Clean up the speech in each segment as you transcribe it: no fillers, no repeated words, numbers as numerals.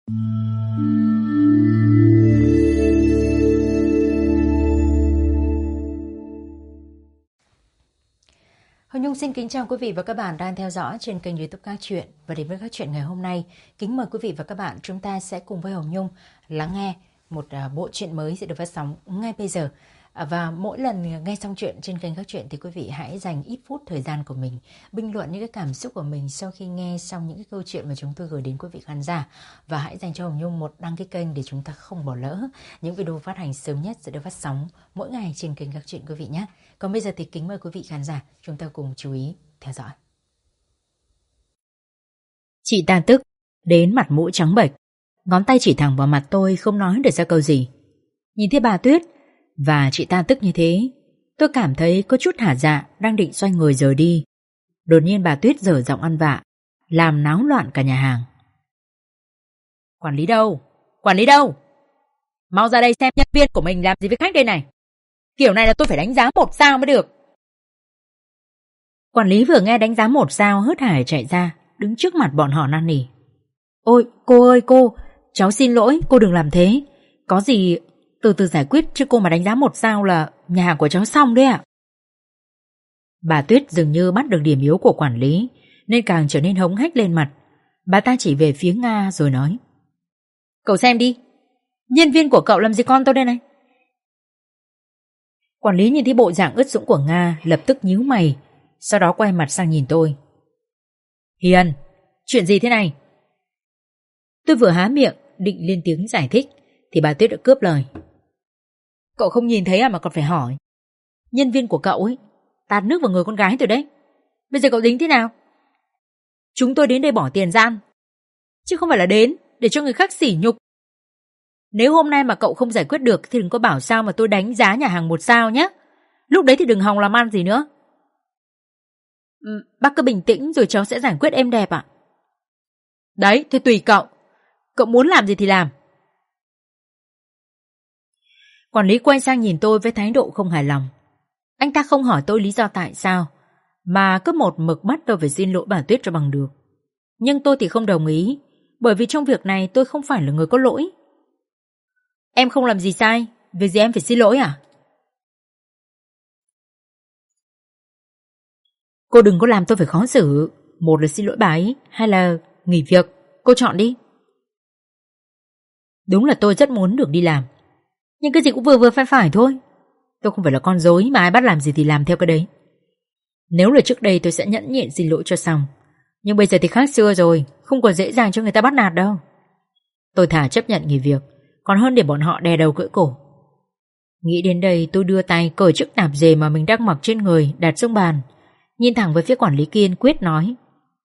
Hồng Nhung xin kính chào quý vị và các bạn đang theo dõi trên kênh YouTube Các Chuyện. Và đến với Các Chuyện ngày hôm nay, kính mời quý vị và các bạn chúng ta sẽ cùng với Hồng Nhung lắng nghe một bộ truyện mới sẽ được phát sóng ngay bây giờ. Và mỗi lần nghe xong chuyện trên kênh Các Chuyện thì quý vị hãy dành ít phút thời gian của mình bình luận những cái cảm xúc của mình sau khi nghe xong những cái câu chuyện mà chúng tôi gửi đến quý vị khán giả. Và hãy dành cho Hồng Nhung một đăng ký kênh để chúng ta không bỏ lỡ những video phát hành sớm nhất sẽ được phát sóng mỗi ngày trên kênh Các Chuyện quý vị nhé. Còn bây giờ thì kính mời quý vị khán giả chúng ta cùng chú ý theo dõi. Chị ta tức đến mặt mũi trắng bệch, ngón tay chỉ thẳng vào mặt tôi không nói được ra câu gì. Nhìn thấy bà Tuyết và chị ta tức như thế, tôi cảm thấy có chút hả dạ, đang định xoay người rời đi. Đột nhiên bà Tuyết dở giọng ăn vạ, làm náo loạn cả nhà hàng. Quản lý đâu? Quản lý đâu? Mau ra đây xem nhân viên của mình làm gì với khách đây này. Kiểu này là tôi phải đánh giá 1 sao mới được. Quản lý vừa nghe đánh giá 1 sao hớt hải chạy ra, đứng trước mặt bọn họ năn nỉ. Ôi cô ơi cô, cháu xin lỗi, cô đừng làm thế. Có gì từ từ giải quyết, chứ cô mà đánh giá 1 sao là nhà hàng của cháu xong đấy ạ. Bà Tuyết dường như bắt được điểm yếu của quản lý nên càng trở nên hống hách lên mặt. Bà ta chỉ về phía Nga rồi nói. Cậu xem đi, nhân viên của cậu làm gì con tôi đây này. Quản lý nhìn thấy bộ dạng ướt sũng của Nga lập tức nhíu mày, sau đó quay mặt sang nhìn tôi. Hiền, chuyện gì thế này? Tôi vừa há miệng định lên tiếng giải thích thì bà Tuyết đã cướp lời. Cậu không nhìn thấy à mà còn phải hỏi. Nhân viên của cậu ấy tạt nước vào người con gái rồi đấy. Bây giờ cậu tính thế nào? Chúng tôi đến đây bỏ tiền ra ăn, chứ không phải là đến để cho người khác sỉ nhục. Nếu hôm nay mà cậu không giải quyết được thì đừng có bảo sao mà tôi đánh giá nhà hàng 1 sao nhé. Lúc đấy thì đừng hòng làm ăn gì nữa. Bác cứ bình tĩnh rồi cháu sẽ giải quyết êm đẹp ạ. Đấy, thì tùy cậu. Cậu muốn làm gì thì làm. Quản lý quay sang nhìn tôi với thái độ không hài lòng. Anh ta không hỏi tôi lý do tại sao, mà cứ một mực bắt tôi phải xin lỗi bà Tuyết cho bằng được. Nhưng tôi thì không đồng ý, bởi vì trong việc này tôi không phải là người có lỗi. Em không làm gì sai, việc gì em phải xin lỗi à? Cô đừng có làm tôi phải khó xử. Một là xin lỗi bà ấy, hay là nghỉ việc, cô chọn đi. Đúng là tôi rất muốn được đi làm, nhưng cái gì cũng vừa vừa phải thôi. Tôi không phải là con rối mà ai bắt làm gì thì làm theo cái đấy. Nếu là trước đây tôi sẽ nhẫn nhịn xin lỗi cho xong, nhưng bây giờ thì khác xưa rồi, không còn dễ dàng cho người ta bắt nạt đâu. Tôi thà chấp nhận nghỉ việc còn hơn để bọn họ đè đầu cưỡi cổ. Nghĩ đến đây tôi đưa tay cởi chiếc tạp dề mà mình đang mặc trên người đặt xuống bàn, nhìn thẳng với phía quản lý kiên quyết nói.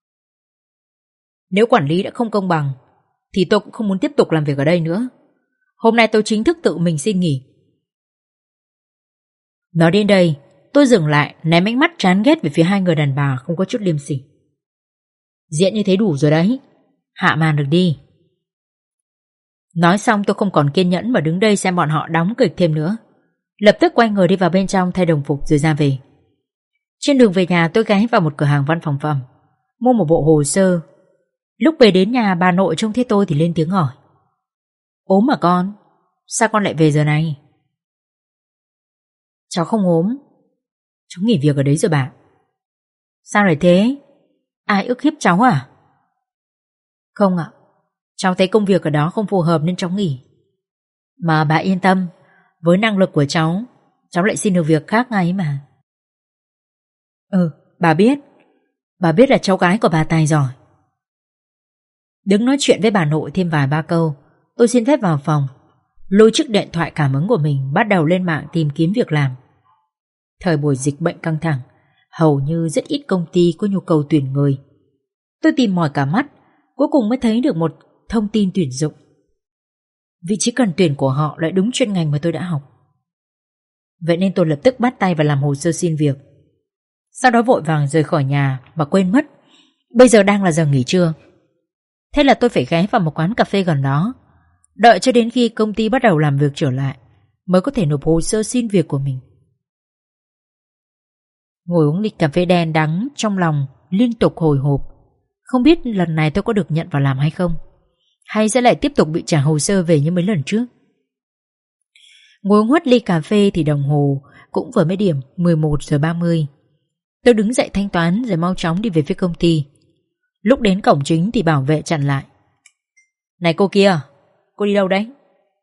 Nếu quản lý đã không công bằng thì tôi cũng không muốn tiếp tục làm việc ở đây nữa. Hôm nay tôi chính thức tự mình xin nghỉ. Nói đến đây tôi dừng lại, ném ánh mắt chán ghét về phía hai người đàn bà không có chút liêm sỉ. Diễn như thế đủ rồi đấy, hạ màn được đi. Nói xong tôi không còn kiên nhẫn mà đứng đây xem bọn họ đóng kịch thêm nữa. Lập tức quay người đi vào bên trong thay đồng phục rồi ra về. Trên đường về nhà tôi ghé vào một cửa hàng văn phòng phẩm, mua một bộ hồ sơ. Lúc về đến nhà bà nội trông thấy tôi thì lên tiếng hỏi. Ốm mà con? Sao con lại về giờ này? Cháu không ốm, cháu nghỉ việc ở đấy rồi bà. Sao lại thế? Ai ức hiếp cháu à? Không ạ, cháu thấy công việc ở đó không phù hợp nên cháu nghỉ. Mà bà yên tâm, với năng lực của cháu lại xin được việc khác ngay mà. Bà biết là cháu gái của bà tài giỏi. Đứng nói chuyện với bà nội thêm vài ba câu, tôi xin phép vào phòng, lôi chiếc điện thoại cảm ứng của mình bắt đầu lên mạng tìm kiếm việc làm. Thời buổi dịch bệnh căng thẳng, hầu như rất ít công ty có nhu cầu tuyển người. Tôi tìm mỏi cả mắt, cuối cùng mới thấy được một thông tin tuyển dụng. Vị trí cần tuyển của họ lại đúng chuyên ngành mà tôi đã học. Vậy nên tôi lập tức bắt tay vào làm hồ sơ xin việc. Sau đó vội vàng rời khỏi nhà mà quên mất bây giờ đang là giờ nghỉ trưa. Thế là tôi phải ghé vào một quán cà phê gần đó, đợi cho đến khi công ty bắt đầu làm việc trở lại mới có thể nộp hồ sơ xin việc của mình. Ngồi uống ly cà phê đen đắng, trong lòng liên tục hồi hộp, không biết lần này tôi có được nhận vào làm hay không, hay sẽ lại tiếp tục bị trả hồ sơ về như mấy lần trước? Ngồi uống huất ly cà phê thì đồng hồ cũng vừa mới điểm 11:30. Tôi đứng dậy thanh toán rồi mau chóng đi về phía công ty. Lúc đến cổng chính thì bảo vệ chặn lại. Này cô kia, cô đi đâu đấy?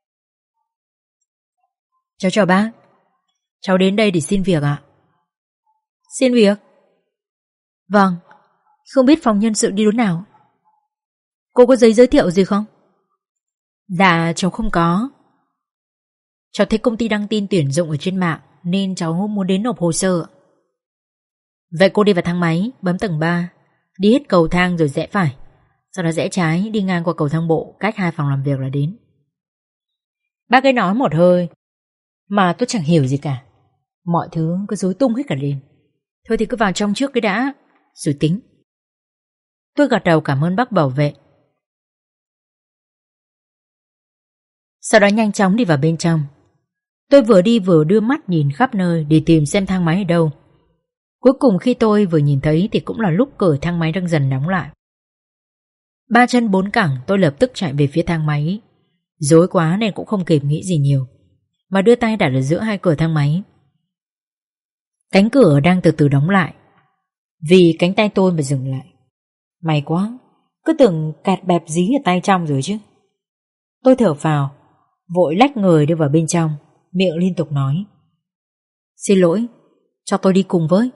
Cháu chào bác. Cháu đến đây để xin việc ạ. Xin việc? Vâng. Không biết phòng nhân sự đi lúc nào? Cô có giấy giới thiệu gì không? Dạ cháu không có. Cháu thấy công ty đăng tin tuyển dụng ở trên mạng nên cháu muốn đến nộp hồ sơ. Vậy cô đi vào thang máy, bấm tầng 3, đi hết cầu thang rồi rẽ phải, sau đó rẽ trái đi ngang qua cầu thang bộ cách 2 phòng làm việc là đến. Bác ấy nói một hơi mà tôi chẳng hiểu gì cả. Mọi thứ cứ rối tung hết cả lên. Thôi thì cứ vào trong trước cái đã, rồi tính. Tôi gật đầu cảm ơn bác bảo vệ. Sau đó nhanh chóng đi vào bên trong. Tôi vừa đi vừa đưa mắt nhìn khắp nơi để tìm xem thang máy ở đâu. Cuối cùng khi tôi vừa nhìn thấy thì cũng là lúc cửa thang máy đang dần đóng lại. 3 chân 4 cẳng tôi lập tức chạy về phía thang máy. Rối quá nên cũng không kịp nghĩ gì nhiều, mà đưa tay đặt ở giữa hai cửa thang máy. Cánh cửa đang từ từ đóng lại, vì cánh tay tôi mà dừng lại. May quá, cứ tưởng kẹt bẹp dí ở tay trong rồi chứ. Tôi thở phào, vội lách người đưa vào bên trong, miệng liên tục nói: Xin lỗi, cho tôi đi cùng với.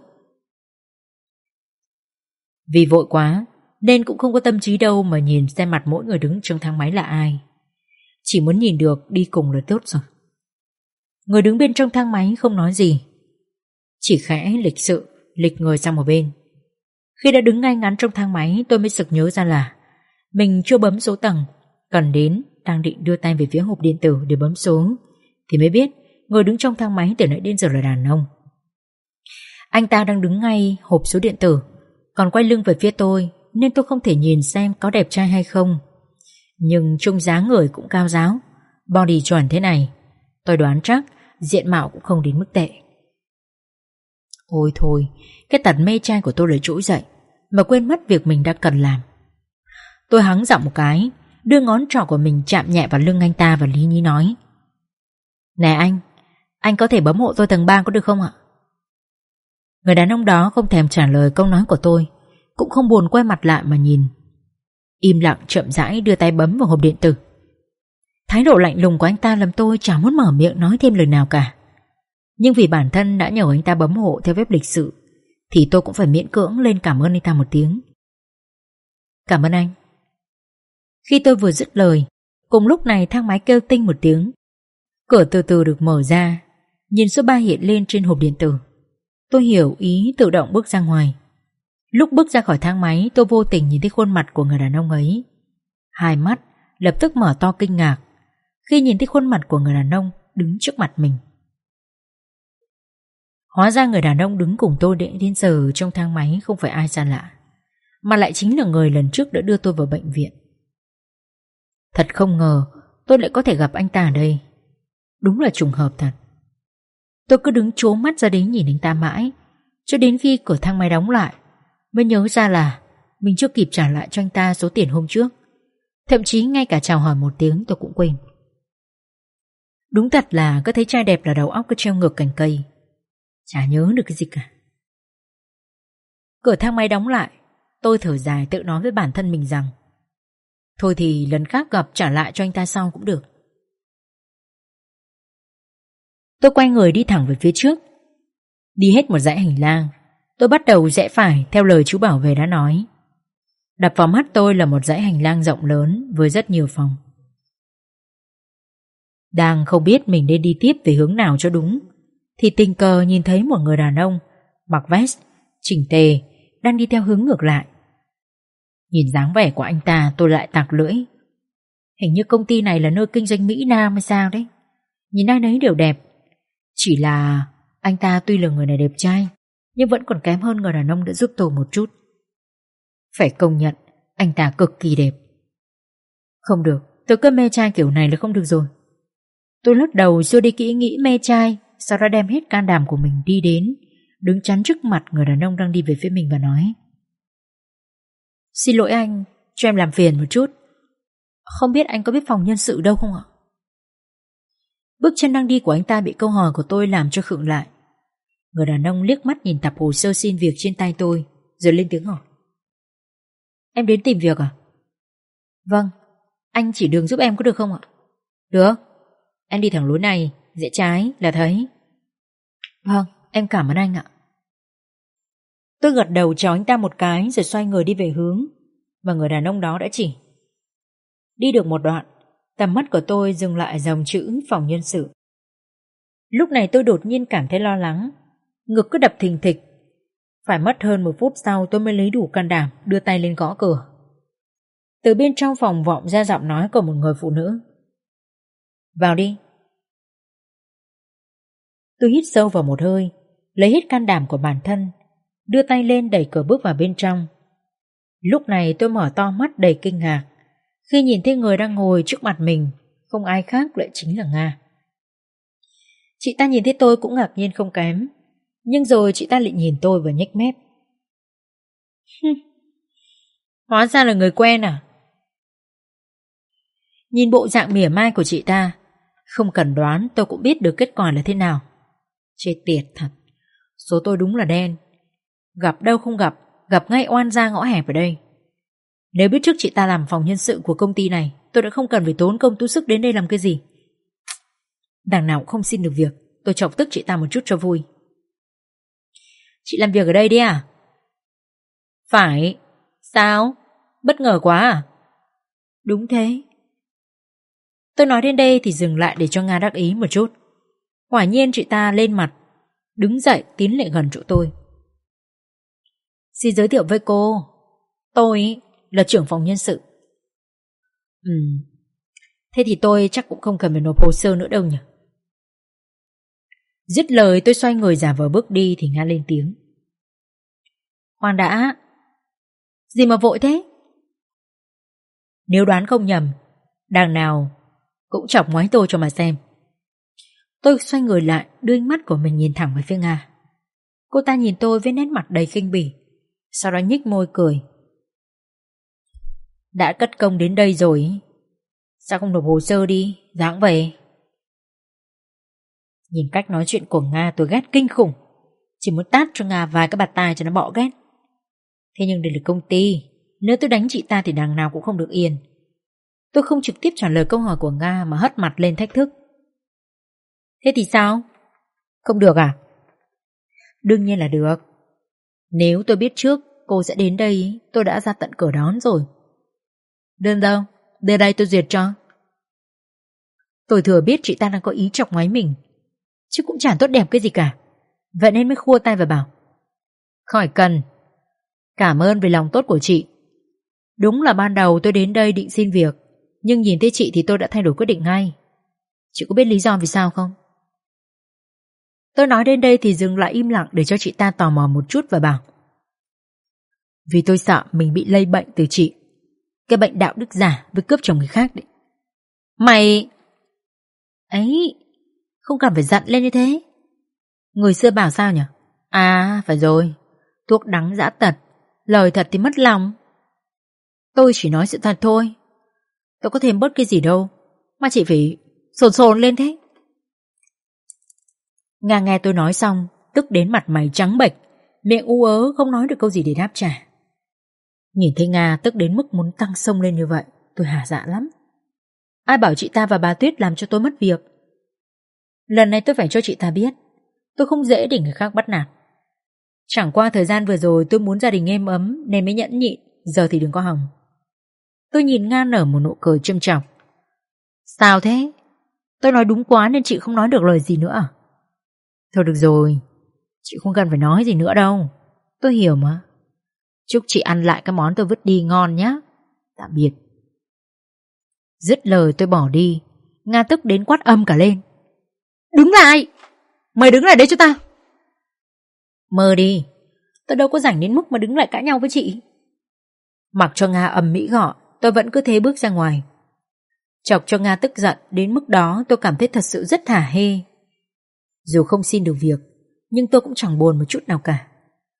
Vì vội quá nên cũng không có tâm trí đâu mà nhìn xem mặt mỗi người đứng trong thang máy là ai. Chỉ muốn nhìn được đi cùng là tốt rồi. Người đứng bên trong thang máy không nói gì, chỉ khẽ lịch sự lịch người sang một bên. Khi đã đứng ngay ngắn trong thang máy, tôi mới sực nhớ ra là mình chưa bấm số tầng cần đến. Đang định đưa tay về phía hộp điện tử để bấm số thì mới biết người đứng trong thang máy từ nãy đến giờ là đàn ông. Anh ta đang đứng ngay hộp số điện tử, còn quay lưng về phía tôi, nên tôi không thể nhìn xem có đẹp trai hay không. Nhưng trông dáng người cũng cao ráo, body chuẩn thế này, tôi đoán chắc diện mạo cũng không đến mức tệ. Ôi thôi, cái tật mê trai của tôi lại trỗi dậy mà quên mất việc mình đang cần làm. Tôi hắng giọng một cái, đưa ngón trỏ của mình chạm nhẹ vào lưng anh ta và lý nhí nói: Nè anh có thể bấm hộ tôi tầng 3 có được không ạ? Người đàn ông đó không thèm trả lời câu nói của tôi, cũng không buồn quay mặt lại mà nhìn. Im lặng chậm rãi đưa tay bấm vào hộp điện tử. Thái độ lạnh lùng của anh ta làm tôi chẳng muốn mở miệng nói thêm lời nào cả. Nhưng vì bản thân đã nhờ anh ta bấm hộ theo phép lịch sự thì tôi cũng phải miễn cưỡng lên cảm ơn anh ta một tiếng. Cảm ơn anh. Khi tôi vừa dứt lời, cùng lúc này thang máy kêu tinh một tiếng. Cửa từ từ được mở ra, nhìn số 3 hiện lên trên hộp điện tử. Tôi hiểu ý tự động bước ra ngoài. Lúc bước ra khỏi thang máy, tôi vô tình nhìn thấy khuôn mặt của người đàn ông ấy. Hai mắt lập tức mở to kinh ngạc khi nhìn thấy khuôn mặt của người đàn ông đứng trước mặt mình. Hóa ra người đàn ông đứng cùng tôi đến giờ trong thang máy không phải ai xa lạ, mà lại chính là người lần trước đã đưa tôi vào bệnh viện. Thật không ngờ tôi lại có thể gặp anh ta ở đây. Đúng là trùng hợp thật. Tôi cứ đứng trố mắt ra đấy nhìn anh ta mãi, cho đến khi cửa thang máy đóng lại mới nhớ ra là mình chưa kịp trả lại cho anh ta số tiền hôm trước. Thậm chí ngay cả chào hỏi một tiếng tôi cũng quên. Đúng thật là cứ thấy trai đẹp là đầu óc cứ treo ngược cành cây, chả nhớ được cái gì cả. Cửa thang máy đóng lại, tôi thở dài tự nói với bản thân mình rằng thôi thì lần khác gặp trả lại cho anh ta sau cũng được. Tôi quay người đi thẳng về phía trước. Đi hết một dãy hành lang, tôi bắt đầu rẽ phải theo lời chú bảo vệ đã nói. Đập vào mắt tôi là một dãy hành lang rộng lớn với rất nhiều phòng. Đang không biết mình nên đi tiếp về hướng nào cho đúng thì tình cờ nhìn thấy một người đàn ông mặc vest chỉnh tề đang đi theo hướng ngược lại. Nhìn dáng vẻ của anh ta tôi lại tặc lưỡi. Hình như công ty này là nơi kinh doanh Mỹ Nam hay sao đấy. Nhìn ai nấy đều đẹp. Chỉ là anh ta tuy là người này đẹp trai, nhưng vẫn còn kém hơn người đàn ông đã giúp tôi một chút. Phải công nhận anh ta cực kỳ đẹp. Không được, tôi cứ mê trai kiểu này là không được rồi. Tôi lắc đầu rồi đi kỹ nghĩ mê trai, sau đó đem hết can đảm của mình đi đến, đứng chắn trước mặt người đàn ông đang đi về phía mình và nói: Xin lỗi anh, cho em làm phiền một chút. Không biết anh có biết phòng nhân sự đâu không ạ? Bước chân đang đi của anh ta bị câu hỏi của tôi làm cho khựng lại. Người đàn ông liếc mắt nhìn tập hồ sơ xin việc trên tay tôi, rồi lên tiếng hỏi. Em đến tìm việc à? Vâng, anh chỉ đường giúp em có được không ạ? Được, em đi thẳng lối này, rẽ trái là thấy. Vâng, em cảm ơn anh ạ. Tôi gật đầu chào anh ta một cái rồi xoay người đi về hướng và người đàn ông đó đã chỉ. Đi được một đoạn, tầm mắt của tôi dừng lại dòng chữ phòng nhân sự. Lúc này tôi đột nhiên cảm thấy lo lắng, ngực cứ đập thình thịch. Phải mất hơn 1 phút sau tôi mới lấy đủ can đảm đưa tay lên gõ cửa. Từ bên trong phòng vọng ra giọng nói của một người phụ nữ. Vào đi. Tôi hít sâu vào một hơi, lấy hết can đảm của bản thân, đưa tay lên đẩy cửa bước vào bên trong. Lúc này tôi mở to mắt đầy kinh ngạc khi nhìn thấy người đang ngồi trước mặt mình, không ai khác lại chính là Nga. Chị ta nhìn thấy tôi cũng ngạc nhiên không kém, nhưng rồi chị ta lại nhìn tôi và nhếch mép. Hóa ra là người quen à? Nhìn bộ dạng mỉa mai của chị ta, không cần đoán tôi cũng biết được kết quả là thế nào. Chết tiệt thật, số tôi đúng là đen. Gặp đâu không gặp, gặp ngay oan gia ngõ hẹp ở đây. Nếu biết trước chị ta làm phòng nhân sự của công ty này, tôi đã không cần phải tốn công tốn sức đến đây làm cái gì. Đằng nào cũng không xin được việc, tôi chọc tức chị ta một chút cho vui. Chị làm việc ở đây đi à? Phải. Sao? Bất ngờ quá à? Đúng thế. Tôi nói đến đây thì dừng lại để cho Nga đắc ý một chút. Quả nhiên chị ta lên mặt, đứng dậy tiến lại gần chỗ tôi. Xin giới thiệu với cô, tôi là trưởng phòng nhân sự. Thế thì tôi chắc cũng không cần phải nộp hồ sơ nữa đâu nhỉ. Dứt lời tôi xoay người giả vờ bước đi thì Nga lên tiếng. Khoan đã. Gì mà vội thế? Nếu đoán không nhầm, đằng nào cũng chọc ngoáy tôi cho mà xem. Tôi xoay người lại, đưa ánh mắt của mình nhìn thẳng về phía Nga. Cô ta nhìn tôi với nét mặt đầy khinh bỉ, sau đó nhếch môi cười. Đã cất công đến đây rồi, sao không nộp hồ sơ đi, dáng về. Nhìn cách nói chuyện của Nga tôi ghét kinh khủng, chỉ muốn tát cho Nga vài cái bạt tai cho nó bỏ ghét. Thế nhưng đây là công ty, nếu tôi đánh chị ta thì đằng nào cũng không được yên. Tôi không trực tiếp trả lời câu hỏi của Nga mà hất mặt lên thách thức. Thế thì sao? Không được à? Đương nhiên là được. Nếu tôi biết trước cô sẽ đến đây, tôi đã ra tận cửa đón rồi. Đơn đâu, đưa đây tôi duyệt cho. Tôi thừa biết chị ta đang có ý chọc ngoáy mình, chứ cũng chẳng tốt đẹp cái gì cả. Vậy nên mới khua tay và bảo. Khỏi cần. Cảm ơn vì lòng tốt của chị. Đúng là ban đầu tôi đến đây định xin việc, nhưng nhìn thấy chị thì tôi đã thay đổi quyết định ngay. Chị có biết lý do vì sao không? Tôi nói đến đây thì dừng lại im lặng để cho chị ta tò mò một chút và bảo. Vì tôi sợ mình bị lây bệnh từ chị. Cái bệnh đạo đức giả với cướp chồng người khác đấy. Mày... Ấy, không cần phải giận lên như thế. Người xưa bảo sao nhỉ? À, phải rồi. Thuốc đắng dã tật, lời thật thì mất lòng. Tôi chỉ nói sự thật thôi. Tôi có thêm bớt cái gì đâu mà chị phải sồn sồn lên thế. Nga nghe tôi nói xong, tức đến mặt mày trắng bệch, miệng ú ớ không nói được câu gì để đáp trả. Nhìn thấy Nga tức đến mức muốn tăng sông lên như vậy, tôi hả dạ lắm. Ai bảo chị ta và bà Tuyết làm cho tôi mất việc. Lần này tôi phải cho chị ta biết tôi không dễ để người khác bắt nạt. Chẳng qua thời gian vừa rồi tôi muốn gia đình êm ấm nên mới nhẫn nhịn, giờ thì đừng có hòng. Tôi nhìn Nga nở một nụ cười châm chọc. Sao thế? Tôi nói đúng quá nên chị không nói được lời gì nữa à? Thôi được rồi, chị không cần phải nói gì nữa đâu. Tôi hiểu mà. Chúc chị ăn lại cái món tôi vứt đi ngon nhé. Tạm biệt. Dứt lời tôi bỏ đi. Nga tức đến quát âm cả lên. Đứng lại! Mày đứng lại đấy cho tao. Mơ đi, tôi đâu có rảnh đến mức mà đứng lại cãi nhau với chị. Mặc cho Nga ầm mỹ gọi, tôi vẫn cứ thế bước ra ngoài. Chọc cho Nga tức giận đến mức đó tôi cảm thấy thật sự rất hả hê. Dù không xin được việc, nhưng tôi cũng chẳng buồn một chút nào cả.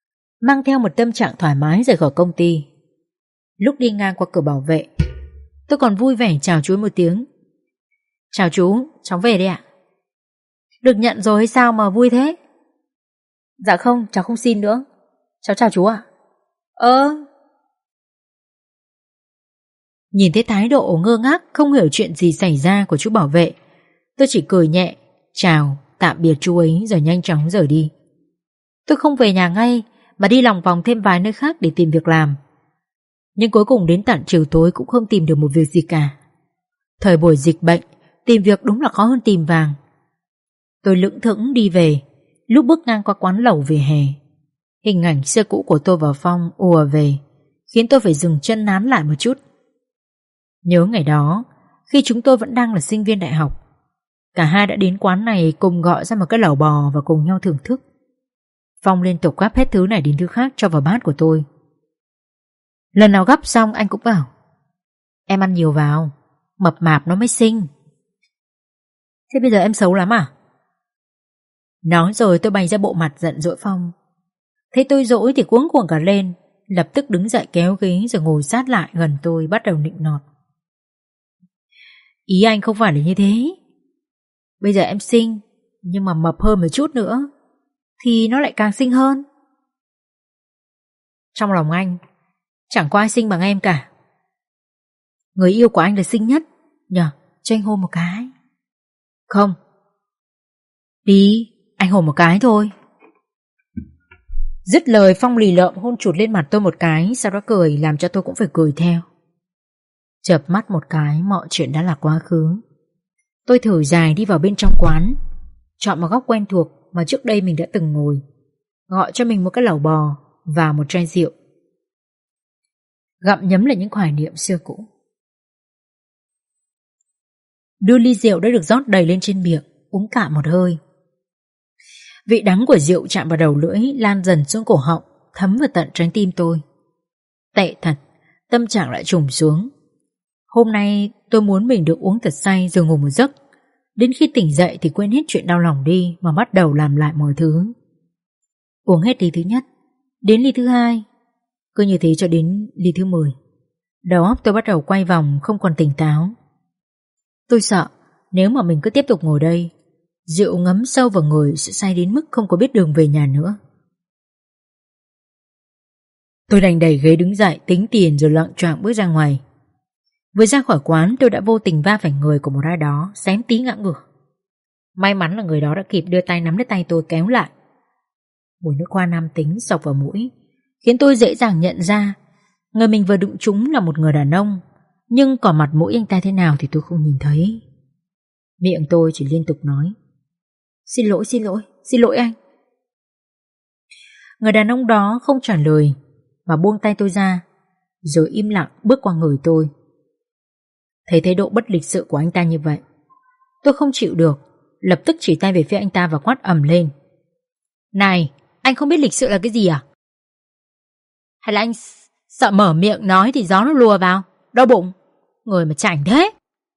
Mang theo một tâm trạng thoải mái rời khỏi công ty. Lúc đi ngang qua cửa bảo vệ, Tôi còn vui vẻ chào chú ấy một tiếng. Chào chú, cháu về đây ạ. Được nhận rồi hay sao mà vui thế? Dạ không, cháu không xin nữa. Cháu chào chú ạ. Nhìn thấy thái độ ngơ ngác không hiểu chuyện gì xảy ra của chú bảo vệ, tôi chỉ cười nhẹ, chào, tạm biệt chú ấy rồi nhanh chóng rời đi. Tôi không về nhà ngay mà đi lòng vòng thêm vài nơi khác để tìm việc làm. Nhưng cuối cùng đến tận chiều tối cũng không tìm được một việc gì cả. Thời buổi dịch bệnh, tìm việc đúng là khó hơn tìm vàng. Tôi lững thững đi về, lúc bước ngang qua quán lẩu vỉa hè. Hình ảnh xưa cũ của tôi và Phong ùa về, khiến tôi phải dừng chân nán lại một chút. Nhớ ngày đó, khi chúng tôi vẫn đang là sinh viên đại học, cả hai đã đến quán này cùng gọi ra một cái lẩu bò và cùng nhau thưởng thức. Phong liên tục gắp hết thứ này đến thứ khác cho vào bát của tôi. Lần nào gắp xong anh cũng bảo: em ăn nhiều vào, mập mạp nó mới xinh. Thế bây giờ em xấu lắm à? Nói rồi tôi bày ra bộ mặt giận dỗi Phong. Thấy tôi dỗi thì cuống cuồng cả lên, lập tức đứng dậy kéo ghế rồi ngồi sát lại gần tôi, bắt đầu nịnh nọt. Ý anh không phải là như thế. Bây giờ em xinh, nhưng mà mập hơn một chút nữa thì nó lại càng xinh hơn. Trong lòng anh chẳng có ai xinh bằng em cả. Người yêu của anh là xinh nhất nhờ, cho anh hôn một cái. Không. Đi, anh hôn một cái thôi. Dứt lời Phong lì lợm hôn chụt lên mặt tôi một cái, sau đó cười làm cho tôi cũng phải cười theo. Chợp mắt một cái, mọi chuyện đã là quá khứ. Tôi thở dài đi vào bên trong quán, chọn một góc quen thuộc mà trước đây mình đã từng ngồi, gọi cho mình một cái lẩu bò và một chai rượu. Gặm nhấm lại những hoài niệm xưa cũ. Đưa ly rượu đã được rót đầy lên trên miệng, uống cạn một hơi. Vị đắng của rượu chạm vào đầu lưỡi, lan dần xuống cổ họng, thấm vào tận trái tim tôi. Tệ thật, tâm trạng lại trùng xuống. Hôm nay tôi muốn mình được uống thật say rồi ngủ một giấc, đến khi tỉnh dậy thì quên hết chuyện đau lòng đi mà bắt đầu làm lại mọi thứ. Uống hết ly thứ nhất, đến ly thứ hai, cứ như thế cho đến ly thứ 10. Đầu óc tôi bắt đầu quay vòng, không còn tỉnh táo. Tôi sợ nếu mà mình cứ tiếp tục ngồi đây, rượu ngấm sâu vào người sẽ say đến mức không có biết đường về nhà nữa. Tôi đành đẩy ghế đứng dậy tính tiền rồi loạng choạng bước ra ngoài. Vừa ra khỏi quán tôi đã vô tình va phải người của một ai đó, xém tí ngã ngửa. May mắn là người đó đã kịp đưa tay nắm lấy tay tôi kéo lại. Mùi nước hoa nam tính xộc vào mũi, khiến tôi dễ dàng nhận ra người mình vừa đụng trúng là một người đàn ông, nhưng còn mặt mũi anh ta thế nào thì tôi không nhìn thấy. Miệng tôi chỉ liên tục nói: Xin lỗi, xin lỗi, xin lỗi anh. Người đàn ông đó không trả lời mà buông tay tôi ra, rồi im lặng bước qua người tôi. Thấy thái độ bất lịch sự của anh ta như vậy, tôi không chịu được, lập tức chỉ tay về phía anh ta và quát ầm lên: Này, anh không biết lịch sự là cái gì à? Hay là anh sợ mở miệng nói thì gió nó lùa vào, đau bụng, người mà chảnh thế.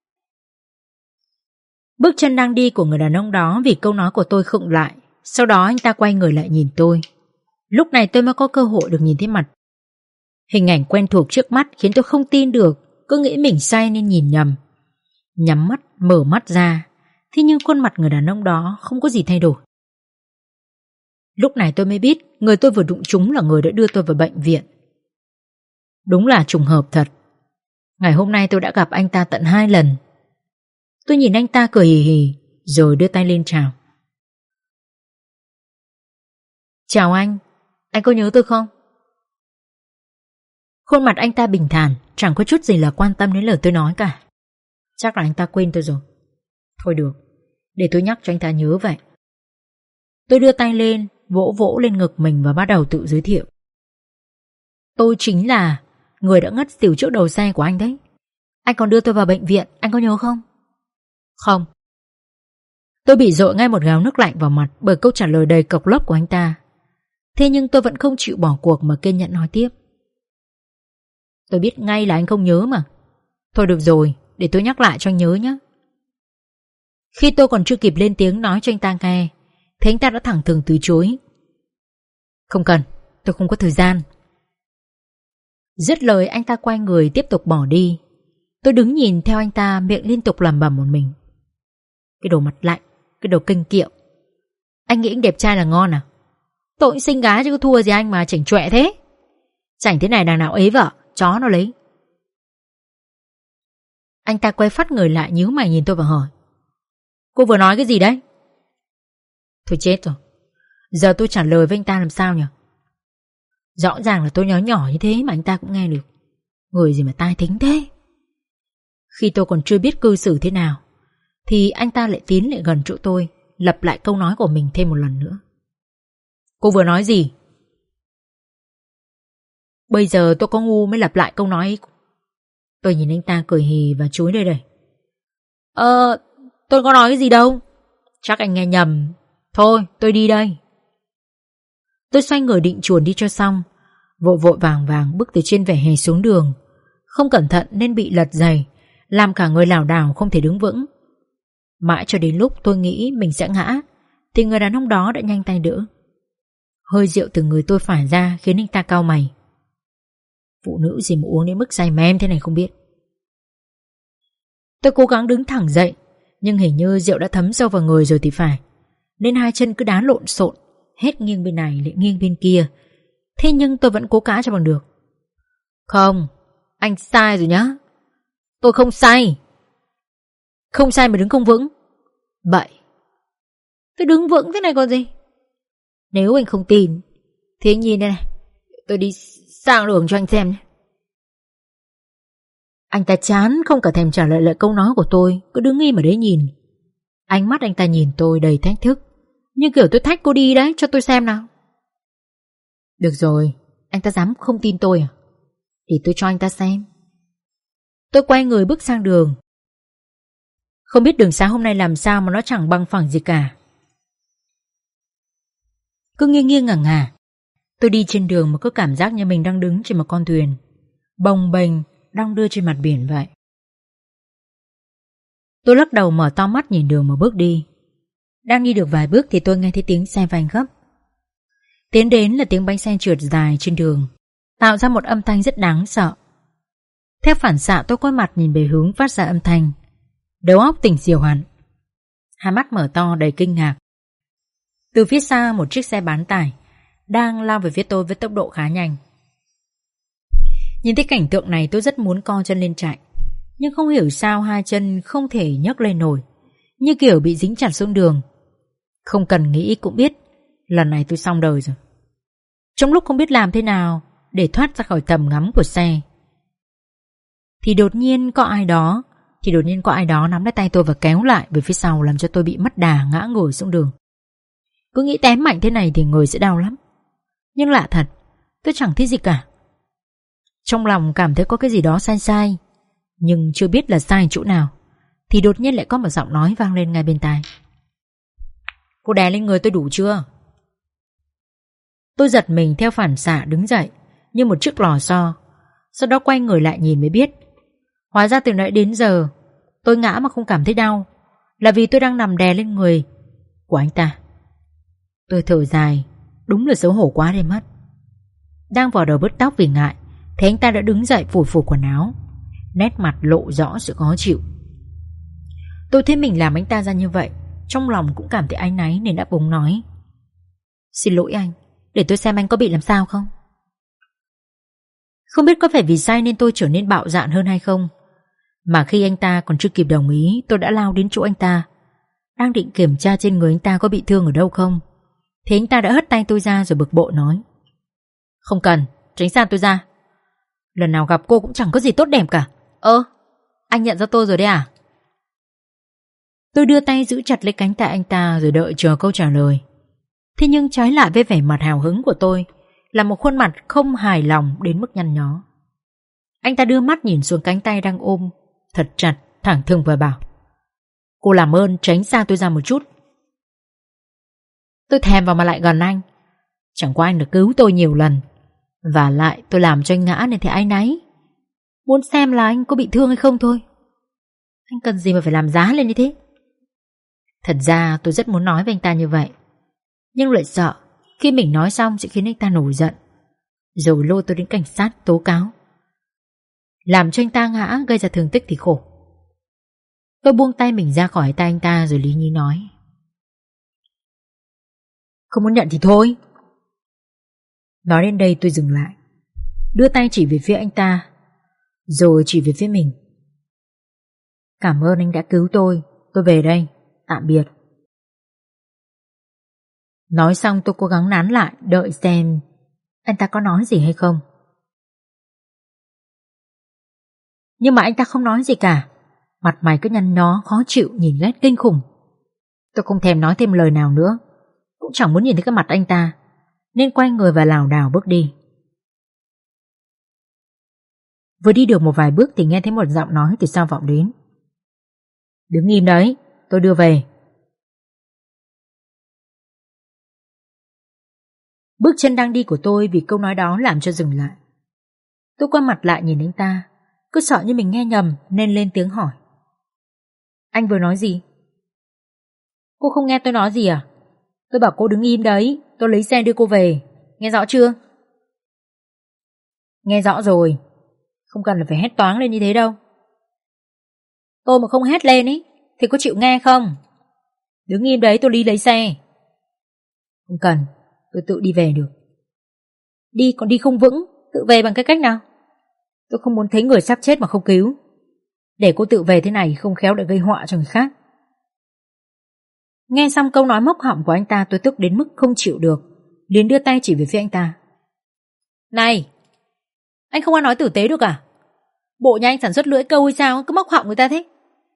Bước chân đang đi của người đàn ông đó vì câu nói của tôi khựng lại. Sau đó anh ta quay người lại nhìn tôi. Lúc này tôi mới có cơ hội được nhìn thấy mặt. Hình ảnh quen thuộc trước mắt khiến tôi không tin được, cứ nghĩ mình say nên nhìn nhầm. Nhắm mắt, mở mắt ra, thế nhưng khuôn mặt người đàn ông đó không có gì thay đổi. Lúc này tôi mới biết người tôi vừa đụng trúng là người đã đưa tôi vào bệnh viện. Đúng là trùng hợp thật. Ngày hôm nay tôi đã gặp anh ta tận 2 lần. Tôi nhìn anh ta cười hì hì, rồi đưa tay lên chào. Chào anh có nhớ tôi không? Khuôn mặt anh ta bình thản, chẳng có chút gì là quan tâm đến lời tôi nói cả. Chắc là anh ta quên tôi rồi. Thôi được, để tôi nhắc cho anh ta nhớ vậy. Tôi đưa tay lên, vỗ vỗ lên ngực mình và bắt đầu tự giới thiệu. Tôi chính là người đã ngất xỉu trước đầu xe của anh đấy. Anh còn đưa tôi vào bệnh viện, anh có nhớ không? Không. Tôi bị dội ngay một gáo nước lạnh vào mặt bởi câu trả lời đầy cộc lốc của anh ta. Thế nhưng tôi vẫn không chịu bỏ cuộc mà kiên nhẫn nói tiếp. Tôi biết ngay là anh không nhớ mà. Thôi được rồi, để tôi nhắc lại cho anh nhớ nhé. Khi tôi còn chưa kịp lên tiếng nói cho anh ta nghe, thì anh ta đã thẳng thừng từ chối. Không cần, tôi không có thời gian. Dứt lời anh ta quay người tiếp tục bỏ đi. Tôi đứng nhìn theo anh ta, miệng liên tục lẩm bẩm một mình. Cái đồ mặt lạnh, cái đồ kinh kiệu. Anh nghĩ anh đẹp trai là ngon à? Tôi cũng xinh gái chứ có thua gì anh mà chảnh chọe thế. Chảnh thế này đằng nào ế vợ, chó nó lấy. Anh ta quay phát người lại, nhíu mày nhìn tôi và hỏi: Cô vừa nói cái gì đấy? Thôi chết rồi, giờ tôi trả lời với anh ta làm sao nhỉ? Rõ ràng là tôi nói nhỏ như thế mà anh ta cũng nghe được. Người gì mà tai thính thế. Khi tôi còn chưa biết cư xử thế nào thì anh ta lại tiến lại gần chỗ tôi, lặp lại câu nói của mình thêm một lần nữa. Cô vừa nói gì? Bây giờ tôi có ngu mới lặp lại câu nói ấy. Tôi nhìn anh ta cười hì và chúi đây. Tôi có nói cái gì đâu. Chắc anh nghe nhầm. Thôi tôi đi đây. Tôi xoay người định chuồn đi cho xong, vội vội vàng vàng bước từ trên vỉa hè xuống đường. Không cẩn thận nên bị lật giày, làm cả người lảo đảo không thể đứng vững. Mãi cho đến lúc tôi nghĩ mình sẽ ngã thì người đàn ông đó đã nhanh tay đỡ. Hơi rượu từ người tôi phả ra khiến anh ta cau mày. Phụ nữ gì mà uống đến mức say mềm thế này không biết. Tôi cố gắng đứng thẳng dậy, nhưng hình như rượu đã thấm sâu vào người rồi thì phải, nên hai chân cứ đá lộn xộn, hết nghiêng bên này lại nghiêng bên kia. Thế nhưng tôi vẫn cố cãi cho bằng được. Không, anh sai rồi nhá. Tôi không sai. Không sai mà đứng không vững. Bậy. Tôi đứng vững thế này còn gì. Nếu anh không tin thì anh nhìn đây này, tôi đi sang đường cho anh xem nhé. Anh ta chán không cả thèm trả lời lại câu nói của tôi, cứ đứng im ở đấy nhìn. Ánh mắt anh ta nhìn tôi đầy thách thức, như kiểu tôi thách cô đi đấy, cho tôi xem nào. Được rồi, anh ta dám không tin tôi à? Thì tôi cho anh ta xem. Tôi quay người bước sang đường. Không biết đường xá hôm nay làm sao mà nó chẳng bằng phẳng gì cả. Cứ nghiêng nghiêng ngả ngả. Tôi đi trên đường mà cứ cảm giác như mình đang đứng trên một con thuyền bồng bềnh đong đưa trên mặt biển vậy. Tôi lắc đầu mở to mắt nhìn đường mà bước đi. Đang đi được vài bước thì tôi nghe thấy tiếng xe phanh gấp. Tiến đến là tiếng bánh xe trượt dài trên đường, tạo ra một âm thanh rất đáng sợ. Theo phản xạ tôi quay mặt nhìn về hướng phát ra âm thanh, đầu óc tỉnh diều hẳn, hai mắt mở to đầy kinh ngạc. Từ phía xa một chiếc xe bán tải đang lao về phía tôi với tốc độ khá nhanh. Nhìn thấy cảnh tượng này tôi rất muốn co chân lên chạy, nhưng không hiểu sao hai chân không thể nhấc lên nổi, như kiểu bị dính chặt xuống đường. Không cần nghĩ cũng biết lần này tôi xong đời rồi. Trong lúc không biết làm thế nào để thoát ra khỏi tầm ngắm của xe thì đột nhiên có ai đó nắm lấy tay tôi và kéo lại về phía sau, làm cho tôi bị mất đà ngã ngồi xuống đường. Cứ nghĩ tém mạnh thế này thì người sẽ đau lắm, nhưng lạ thật, tôi chẳng thấy gì cả. Trong lòng cảm thấy có cái gì đó sai sai, nhưng chưa biết là sai chỗ nào thì đột nhiên lại có một giọng nói vang lên ngay bên tai. Cô đè lên người tôi đủ chưa? Tôi giật mình theo phản xạ đứng dậy như một chiếc lò xo, sau đó quay người lại nhìn mới biết, hóa ra từ nãy đến giờ tôi ngã mà không cảm thấy đau là vì tôi đang nằm đè lên người của anh ta. Tôi thở dài, đúng là xấu hổ quá đi mất. Đang vò đầu bứt tóc vì ngại thì anh ta đã đứng dậy phủi phủi quần áo, nét mặt lộ rõ sự khó chịu. Tôi thấy mình làm anh ta ra như vậy, trong lòng cũng cảm thấy áy náy nên đã bỗng nói: Xin lỗi anh, để tôi xem anh có bị làm sao không. Không biết có phải vì say nên tôi trở nên bạo dạn hơn hay không, mà khi anh ta còn chưa kịp đồng ý, tôi đã lao đến chỗ anh ta, đang định kiểm tra trên người anh ta có bị thương ở đâu không, thì anh ta đã hất tay tôi ra rồi bực bội nói: Không cần, tránh xa tôi ra. Lần nào gặp cô cũng chẳng có gì tốt đẹp cả. Anh nhận ra tôi rồi đấy à? Tôi đưa tay giữ chặt lấy cánh tay anh ta rồi đợi chờ câu trả lời. Thế nhưng trái lại với vẻ mặt hào hứng của tôi là một khuôn mặt không hài lòng đến mức nhăn nhó. Anh ta đưa mắt nhìn xuống cánh tay đang ôm thật chặt, thẳng thừng và bảo: Cô làm ơn tránh xa tôi ra một chút. Tôi thèm vào mà lại gần anh. Chẳng qua anh đã cứu tôi nhiều lần, và lại tôi làm cho anh ngã nên thấy áy náy, muốn xem là anh có bị thương hay không thôi. Anh cần gì mà phải làm giá lên như thế? Thật ra tôi rất muốn nói với anh ta như vậy, nhưng lại sợ khi mình nói xong sẽ khiến anh ta nổi giận, rồi lôi tôi đến cảnh sát tố cáo. làm cho anh ta ngã gây ra thương tích thì khổ. Tôi buông tay mình ra khỏi tay anh ta rồi lý nhí nói: Không muốn nhận thì thôi. Nói đến đây tôi dừng lại, đưa tay chỉ về phía anh ta, rồi chỉ về phía mình. Cảm ơn anh đã cứu tôi về đây, tạm biệt. Nói xong tôi cố gắng nán lại đợi xem anh ta có nói gì hay không. Nhưng mà anh ta không nói gì cả, mặt mày cứ nhăn nhó khó chịu, nhìn ghét kinh khủng. Tôi không thèm nói thêm lời nào nữa, cũng chẳng muốn nhìn thấy cái mặt anh ta, nên quay người và lảo đảo bước đi. Vừa đi được một vài bước thì nghe thấy một giọng nói từ sau vọng đến: Đứng im đấy, tôi đưa về. Bước chân đang đi của tôi vì câu nói đó làm cho dừng lại. Tôi quay mặt lại nhìn anh ta, cứ sợ như mình nghe nhầm nên lên tiếng hỏi: Anh vừa nói gì? Cô không nghe tôi nói gì à? Tôi bảo cô đứng im đấy, tôi lấy xe đưa cô về. Nghe rõ chưa? Nghe rõ rồi, không cần là phải hét toáng lên như thế đâu. Tôi mà không hét lên ý thì có chịu nghe không? Đứng im đấy, tôi đi lấy xe. Không cần, tôi tự đi về được. Đi còn đi không vững, tự về bằng cái cách nào? Tôi không muốn thấy người sắp chết mà không cứu. Để cô tự về thế này không khéo lại gây họa cho người khác. Nghe xong câu nói móc họng của anh ta, tôi tức đến mức không chịu được, liền đưa tay chỉ về phía anh ta. Này, anh không ăn nói tử tế được à? Bộ nhà anh sản xuất lưỡi câu hay sao, cứ móc họng người ta thế?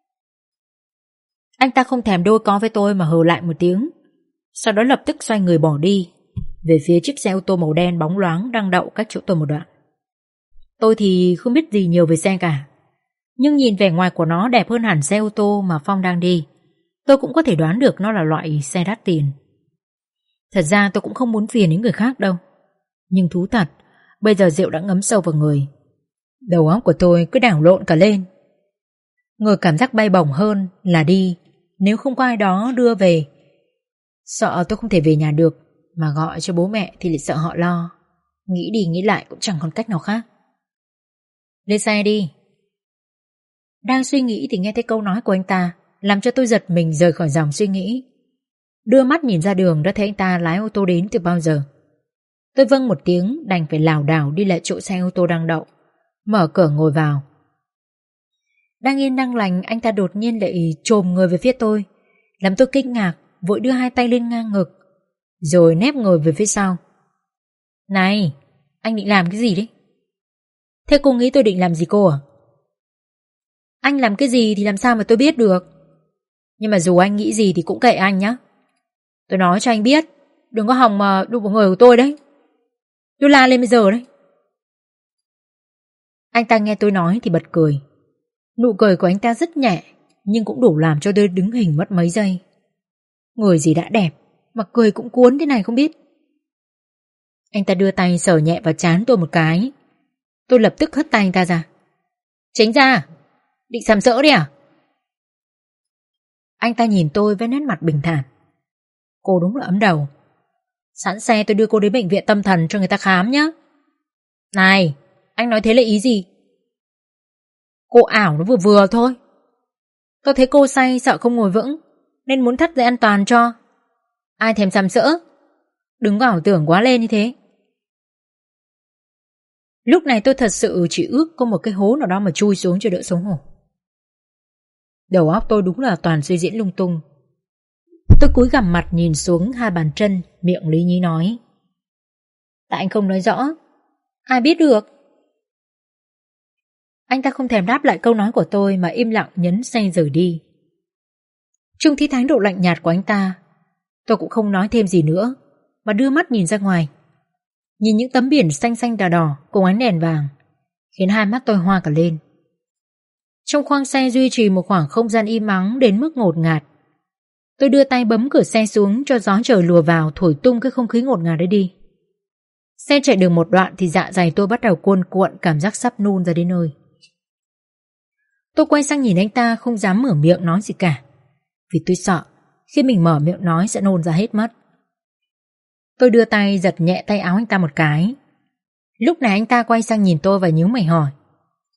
Anh ta không thèm đôi co với tôi mà hừ lại một tiếng, sau đó lập tức xoay người bỏ đi về phía chiếc xe ô tô màu đen bóng loáng đang đậu cách chỗ tôi một đoạn. Tôi thì không biết gì nhiều về xe cả, nhưng nhìn vẻ ngoài của nó đẹp hơn hẳn xe ô tô mà Phong đang đi, tôi cũng có thể đoán được nó là loại xe đắt tiền. Thật ra tôi cũng không muốn phiền đến người khác đâu, nhưng thú thật, bây giờ rượu đã ngấm sâu vào người. Đầu óc của tôi cứ đảo lộn cả lên. Người cảm giác bay bổng hơn là đi nếu không có ai đó đưa về. Sợ tôi không thể về nhà được, mà gọi cho bố mẹ thì lại sợ họ lo. Nghĩ đi nghĩ lại cũng chẳng còn cách nào khác. Lên xe đi. Đang suy nghĩ thì nghe thấy câu nói của anh ta, làm cho tôi giật mình rời khỏi dòng suy nghĩ. Đưa mắt nhìn ra đường đã thấy anh ta lái ô tô đến từ bao giờ. Tôi vâng một tiếng, đành phải lảo đảo đi lại chỗ xe ô tô đang đậu, mở cửa ngồi vào. Đang yên đang lành, anh ta đột nhiên lại chồm người về phía tôi, làm tôi kinh ngạc, vội đưa hai tay lên ngang ngực, rồi nép người về phía sau. Này, anh định làm cái gì đấy? Thế cô nghĩ tôi định làm gì cô à? Anh làm cái gì thì làm sao mà tôi biết được. Nhưng mà dù anh nghĩ gì thì cũng kệ anh nhá. Tôi nói cho anh biết, đừng có hòng mà đụng vào người của tôi đấy. Tôi la lên bây giờ đấy. Anh ta nghe tôi nói thì bật cười. Nụ cười của anh ta rất nhẹ, nhưng cũng đủ làm cho tôi đứng hình mất mấy giây. Người gì đã đẹp mà cười cũng cuốn thế này không biết. Anh ta đưa tay sờ nhẹ vào trán tôi một cái. Tôi lập tức hất tay anh ta ra. Tránh ra, định sàm sỡ đi à? Anh ta nhìn tôi với nét mặt bình thản. Cô đúng là ấm đầu. Sẵn xe tôi đưa cô đến bệnh viện tâm thần cho người ta khám nhé. Này, anh nói thế là ý gì? Cô ảo nó vừa vừa thôi. Tôi thấy cô say sợ không ngồi vững, nên muốn thắt dây an toàn cho. Ai thèm sàm sỡ. Đừng có ảo tưởng quá lên như thế. Lúc này tôi thật sự chỉ ước có một cái hố nào đó mà chui xuống cho đỡ xấu hổ. Đầu óc tôi đúng là toàn suy diễn lung tung. Tôi cúi gằm mặt nhìn xuống hai bàn chân, miệng lý nhí nói. Tại anh không nói rõ, ai biết được. Anh ta không thèm đáp lại câu nói của tôi mà im lặng nhấn xe rời đi. Trong khi thái độ lạnh nhạt của anh ta, tôi cũng không nói thêm gì nữa, mà đưa mắt nhìn ra ngoài. Nhìn những tấm biển xanh xanh đỏ đỏ cùng ánh đèn vàng, khiến hai mắt tôi hoa cả lên. Trong khoang xe duy trì một khoảng không gian im ắng đến mức ngột ngạt. Tôi đưa tay bấm cửa xe xuống cho gió trời lùa vào thổi tung cái không khí ngột ngạt ấy đi. Xe chạy được một đoạn thì dạ dày tôi bắt đầu cuồn cuộn, cảm giác sắp nôn ra đến nơi. Tôi quay sang nhìn anh ta, không dám mở miệng nói gì cả, vì tôi sợ khi mình mở miệng nói sẽ nôn ra hết mất. Tôi đưa tay giật nhẹ tay áo anh ta một cái. Lúc này anh ta quay sang nhìn tôi và nhíu mày hỏi.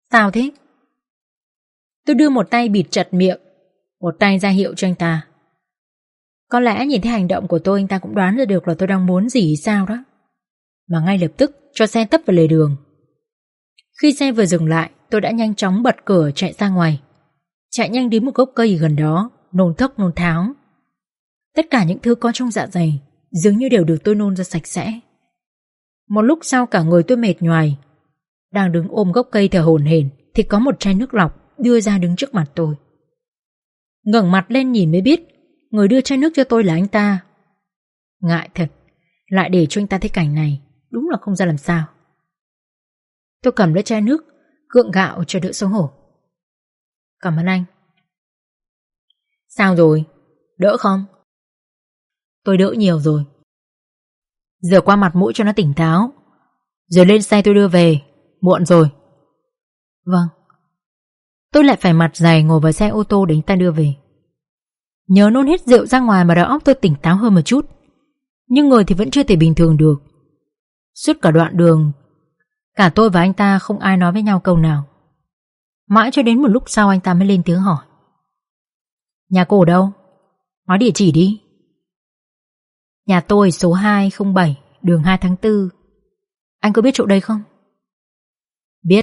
Sao thế? Tôi đưa một tay bịt chặt miệng, một tay ra hiệu cho anh ta. Có lẽ nhìn thấy hành động của tôi, anh ta cũng đoán ra được là tôi đang muốn gì sao đó, mà ngay lập tức cho xe tấp vào lề đường. Khi xe vừa dừng lại, tôi đã nhanh chóng bật cửa chạy ra ngoài, chạy nhanh đến một gốc cây gần đó, nôn thốc nôn tháo. Tất cả những thứ có trong dạ dày dường như đều được tôi nôn ra sạch sẽ. Một lúc sau cả người tôi mệt nhoài, đang đứng ôm gốc cây thở hổn hển thì có một chai nước lọc đưa ra đứng trước mặt tôi. Ngẩng mặt lên nhìn mới biết người đưa chai nước cho tôi là anh ta. Ngại thật, lại để cho anh ta thấy cảnh này, đúng là không ra làm sao. Tôi cầm lấy chai nước, gượng gạo cho đỡ xấu hổ. Cảm ơn anh. Sao rồi? Đỡ không? Tôi đỡ nhiều rồi. Rửa qua mặt mũi cho nó tỉnh táo, rồi lên xe tôi đưa về. Muộn rồi. Vâng. Tôi lại phải mặt dày ngồi vào xe ô tô để anh ta đưa về. Nhớ nôn hết rượu ra ngoài mà đầu óc tôi tỉnh táo hơn một chút, nhưng người thì vẫn chưa thể bình thường được. Suốt cả đoạn đường, cả tôi và anh ta không ai nói với nhau câu nào. Mãi cho đến một lúc sau anh ta mới lên tiếng hỏi. Nhà cô ở đâu? Nói địa chỉ đi. Nhà tôi số 207, đường 2 tháng 4. Anh có biết chỗ đây không? Biết.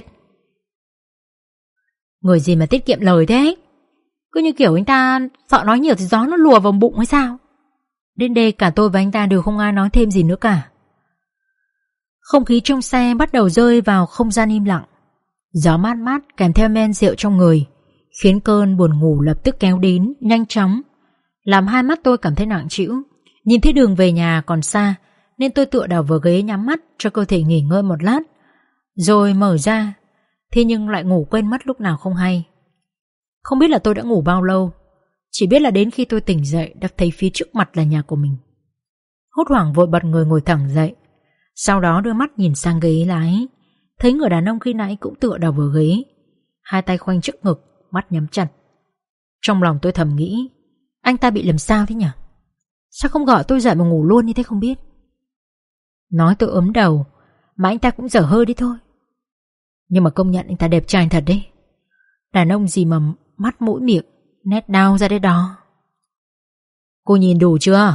Người gì mà tiết kiệm lời thế? Cứ như kiểu anh ta sợ nói nhiều thì gió nó lùa vào bụng hay sao? Đến đây cả tôi và anh ta đều không ai nói thêm gì nữa cả. Không khí trong xe bắt đầu rơi vào không gian im lặng. Gió mát mát kèm theo men rượu trong người khiến cơn buồn ngủ lập tức kéo đến nhanh chóng, làm hai mắt tôi cảm thấy nặng trĩu. Nhìn thấy đường về nhà còn xa nên tôi tựa đầu vào ghế nhắm mắt cho cơ thể nghỉ ngơi một lát, rồi mở ra. Thế nhưng lại ngủ quên mất lúc nào không hay. Không biết là tôi đã ngủ bao lâu, chỉ biết là đến khi tôi tỉnh dậy đã thấy phía trước mặt là nhà của mình. Hốt hoảng vội bật người ngồi thẳng dậy, sau đó đưa mắt nhìn sang ghế lái, thấy người đàn ông khi nãy cũng tựa đầu vào ghế, hai tay khoanh trước ngực, mắt nhắm chặt. Trong lòng tôi thầm nghĩ, anh ta bị làm sao thế nhỉ? Sao không gọi tôi dậy mà ngủ luôn như thế không biết? Nói tôi ấm đầu, mà anh ta cũng dở hơi đi thôi. Nhưng mà công nhận anh ta đẹp trai thật đấy. Đàn ông gì mà mắt mũi miệng, nét đau ra đấy đó. Cô nhìn đủ chưa?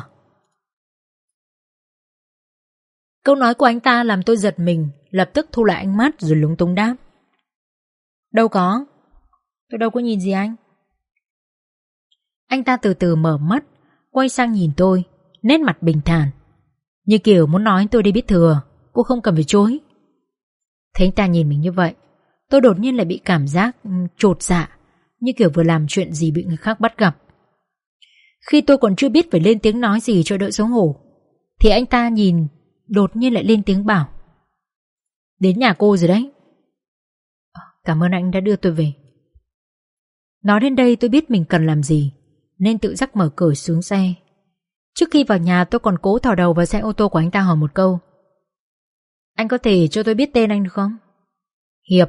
Câu nói của anh ta làm tôi giật mình, lập tức thu lại ánh mắt rồi lúng túng đáp. Đâu có, tôi đâu có nhìn gì anh. Anh ta từ từ mở mắt, quay sang nhìn tôi, nét mặt bình thản, như kiểu muốn nói tôi đi biết thừa, cô không cần phải chối. Thấy anh ta nhìn mình như vậy, tôi đột nhiên lại bị cảm giác chột dạ, như kiểu vừa làm chuyện gì bị người khác bắt gặp. Khi tôi còn chưa biết phải lên tiếng nói gì cho đỡ xấu hổ, thì anh ta nhìn đột nhiên lại lên tiếng bảo. Đến nhà cô rồi đấy. Cảm ơn anh đã đưa tôi về. Nói đến đây tôi biết mình cần làm gì, nên tự giác mở cửa xuống xe. Trước khi vào nhà tôi còn cố thò đầu vào xe ô tô của anh ta hỏi một câu. Anh có thể cho tôi biết tên anh được không? Hiệp.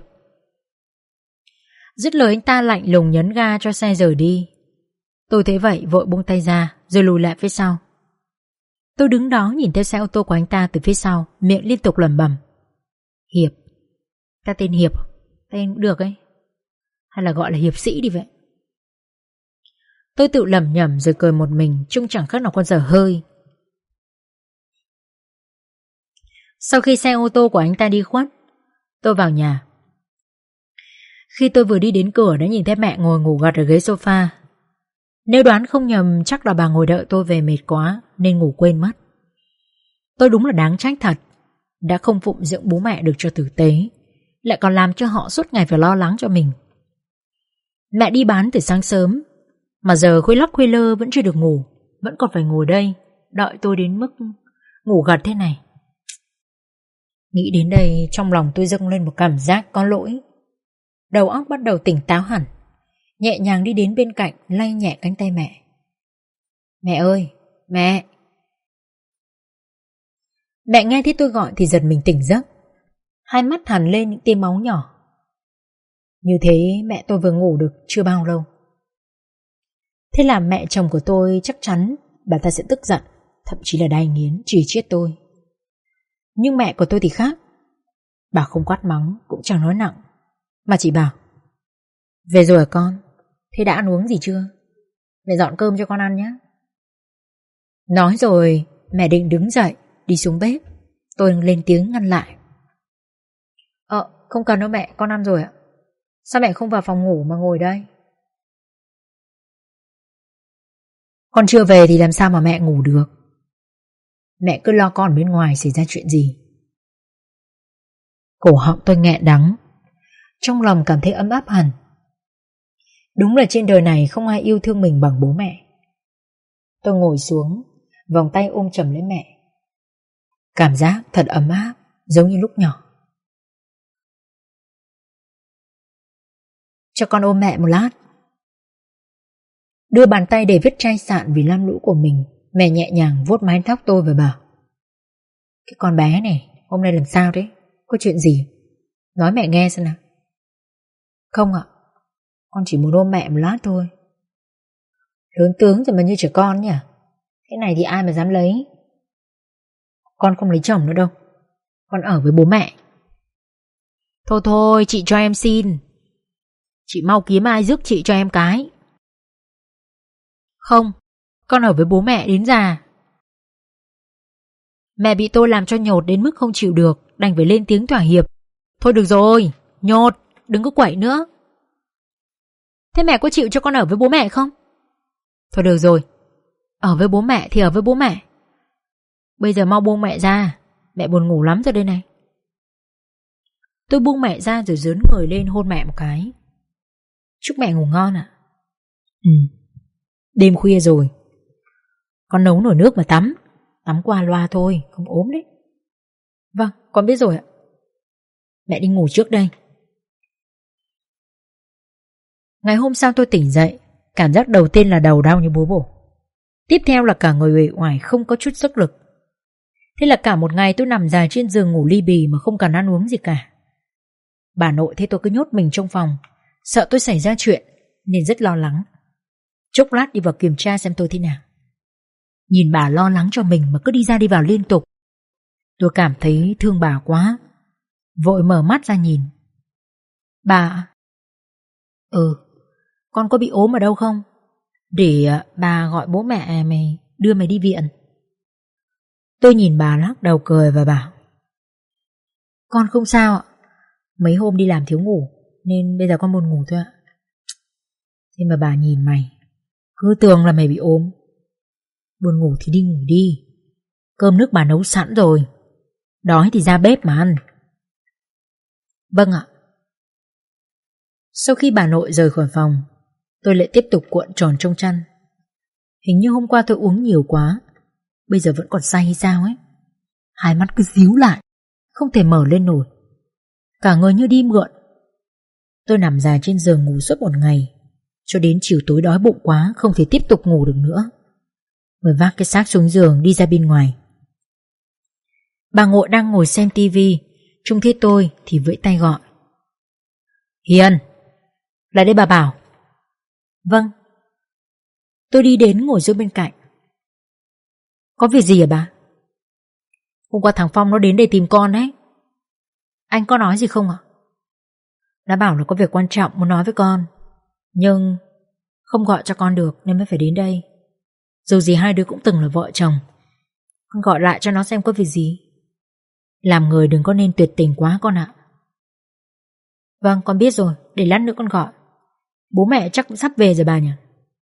Dứt lời anh ta lạnh lùng nhấn ga cho xe rời đi. Tôi thấy vậy vội buông tay ra rồi lùi lại phía sau. Tôi đứng đó nhìn theo xe ô tô của anh ta từ phía sau, miệng liên tục lẩm bẩm. Hiệp. Ta tên Hiệp. Tên cũng được ấy. Hay là gọi là hiệp sĩ đi vậy. Tôi tự lẩm nhẩm rồi cười một mình, trông chẳng khác nào con dở hơi. Sau khi xe ô tô của anh ta đi khuất, tôi vào nhà. Khi tôi vừa đi đến cửa đã nhìn thấy mẹ ngồi ngủ gật ở ghế sofa. Nếu đoán không nhầm chắc là bà ngồi đợi tôi về mệt quá nên ngủ quên mất. Tôi đúng là đáng trách thật, đã không phụng dưỡng bố mẹ được cho tử tế, lại còn làm cho họ suốt ngày phải lo lắng cho mình. Mẹ đi bán từ sáng sớm, mà giờ khuya lắc khuya lơ vẫn chưa được ngủ, vẫn còn phải ngồi đây đợi tôi đến mức ngủ gật thế này. Nghĩ đến đây trong lòng tôi dâng lên một cảm giác có lỗi. Đầu óc bắt đầu tỉnh táo hẳn, nhẹ nhàng đi đến bên cạnh lay nhẹ cánh tay mẹ. Mẹ ơi, mẹ. Mẹ nghe thấy tôi gọi thì giật mình tỉnh giấc, hai mắt hằn lên những tia máu nhỏ. Như thế mẹ tôi vừa ngủ được chưa bao lâu. Thế là mẹ chồng của tôi chắc chắn bà ta sẽ tức giận, thậm chí là đai nghiến chửi chết tôi. Nhưng mẹ của tôi thì khác. Bà không quát mắng, cũng chẳng nói nặng, Mà chị bảo: về rồi hả con? Thế đã ăn uống gì chưa? Mẹ dọn cơm cho con ăn nhé. Nói rồi mẹ định đứng dậy đi xuống bếp. Tôi lên tiếng ngăn lại. Không cần đâu mẹ, con ăn rồi ạ. Sao mẹ không vào phòng ngủ mà ngồi đây? Con chưa về thì làm sao mà mẹ ngủ được? Mẹ cứ lo con bên ngoài xảy ra chuyện gì. Cổ họng tôi nghẹn đắng, trong lòng cảm thấy ấm áp hẳn. Đúng là trên đời này không ai yêu thương mình bằng bố mẹ. Tôi ngồi xuống, vòng tay ôm chầm lấy mẹ. Cảm giác thật ấm áp, giống như lúc nhỏ. Cho con ôm mẹ một lát. Đưa bàn tay để vết chai sạn vì lam lũ của mình. Mẹ nhẹ nhàng vuốt mái tóc tôi và bảo: cái con bé này hôm nay làm sao đấy? Có chuyện gì? Nói mẹ nghe xem nào. Không ạ, con chỉ muốn ôm mẹ một lát thôi. Lớn tướng rồi mà như trẻ con nhỉ. Cái này thì ai mà dám lấy. Con không lấy chồng nữa đâu, con ở với bố mẹ. Thôi thôi, chị cho em xin. Chị mau kiếm ai rước chị cho em cái. Không, con ở với bố mẹ đến già. Mẹ bị tôi làm cho nhột đến mức không chịu được, đành phải lên tiếng thỏa hiệp. Thôi được rồi, nhột, đừng có quậy nữa. Thế mẹ có chịu cho con ở với bố mẹ không? Thôi được rồi, ở với bố mẹ thì ở với bố mẹ. Bây giờ mau buông mẹ ra, mẹ buồn ngủ lắm rồi đây này. Tôi buông mẹ ra rồi dướn người lên hôn mẹ một cái. Chúc mẹ ngủ ngon ạ. Đêm khuya rồi, con nấu nồi nước mà tắm. Tắm qua loa thôi, không ốm đấy. Vâng, con biết rồi ạ. Mẹ đi ngủ trước đây. Ngày hôm sau tôi tỉnh dậy, cảm giác đầu tiên là đầu đau như búa bổ. Tiếp theo là cả người uể oải không có chút sức lực. Thế là cả một ngày tôi nằm dài trên giường ngủ li bì mà không cần ăn uống gì cả. Bà nội thấy tôi cứ nhốt mình trong phòng, sợ tôi xảy ra chuyện nên rất lo lắng. Chốc lát đi vào kiểm tra xem tôi thế nào. Nhìn bà lo lắng cho mình mà cứ đi ra đi vào liên tục, tôi cảm thấy thương bà quá. Vội mở mắt ra nhìn. Bà... con có bị ốm ở đâu không? Để bà gọi bố mẹ mày đưa mày đi viện. Tôi nhìn bà lắc đầu cười và bảo: con không sao ạ. Mấy hôm đi làm thiếu ngủ nên bây giờ con buồn ngủ thôi ạ. Thế mà bà nhìn mày, cứ tưởng là mày bị ốm. Buồn ngủ thì đi ngủ đi. Cơm nước bà nấu sẵn rồi, đói thì ra bếp mà ăn. Vâng ạ. Sau khi bà nội rời khỏi phòng, tôi lại tiếp tục cuộn tròn trong chăn. Hình như hôm qua tôi uống nhiều quá, bây giờ vẫn còn say hay sao ấy. Hai mắt cứ díu lại, không thể mở lên nổi, cả người như đi mượn. Tôi nằm dài trên giường ngủ suốt một ngày, cho đến chiều tối đói bụng quá, không thể tiếp tục ngủ được nữa, mới vác cái xác xuống giường đi ra bên ngoài. Bà Ngộ đang ngồi xem tivi, trông thấy tôi thì vẫy tay gọi: Hiền, lại đây bà Bảo. Vâng. Tôi đi đến ngồi xuống bên cạnh. Có việc gì hả bà? Hôm qua thằng Phong nó đến đây tìm con đấy. Anh có nói gì không ạ? Nó bảo là có việc quan trọng muốn nói với con, nhưng không gọi cho con được nên mới phải đến đây. Dù gì hai đứa cũng từng là vợ chồng, con gọi lại cho nó xem có việc gì. Làm người đừng có nên tuyệt tình quá con ạ. Vâng, con biết rồi, để lát nữa con gọi. Bố mẹ chắc cũng sắp về rồi bà nhỉ?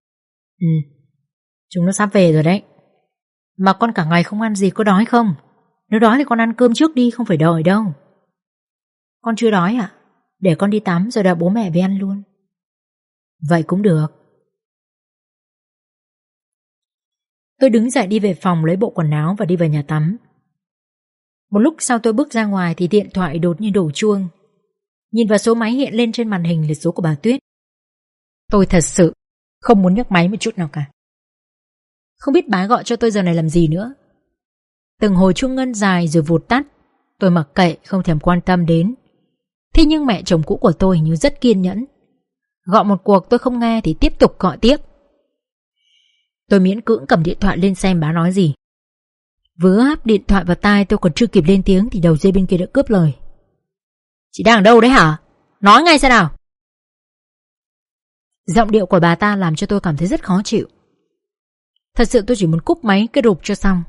Chúng nó sắp về rồi đấy. Mà con cả ngày không ăn gì, có đói không? Nếu đói thì con ăn cơm trước đi, không phải đợi đâu. Con chưa đói à? Để con đi tắm rồi đợi bố mẹ về ăn luôn. Vậy cũng được. Tôi đứng dậy đi về phòng lấy bộ quần áo và đi vào nhà tắm. Một lúc sau tôi bước ra ngoài thì điện thoại đột nhiên đổ chuông. Nhìn vào số máy hiện lên trên màn hình là số của bà Tuyết. Tôi thật sự không muốn nhấc máy một chút nào cả. Không biết bà gọi cho tôi giờ này làm gì nữa. Từng hồi chuông ngân dài rồi vụt tắt, tôi mặc kệ không thèm quan tâm đến. Thế nhưng mẹ chồng cũ của tôi hình như rất kiên nhẫn. Gọi một cuộc tôi không nghe thì tiếp tục gọi tiếp. Tôi miễn cưỡng cầm điện thoại lên xem bà nói gì. Vừa áp điện thoại vào tai tôi còn chưa kịp lên tiếng thì đầu dây bên kia đã cướp lời. Chị đang ở đâu đấy hả? Nói ngay xem nào. Giọng điệu của bà ta làm cho tôi cảm thấy rất khó chịu. Thật sự tôi chỉ muốn cúp máy cái rụp cho xong.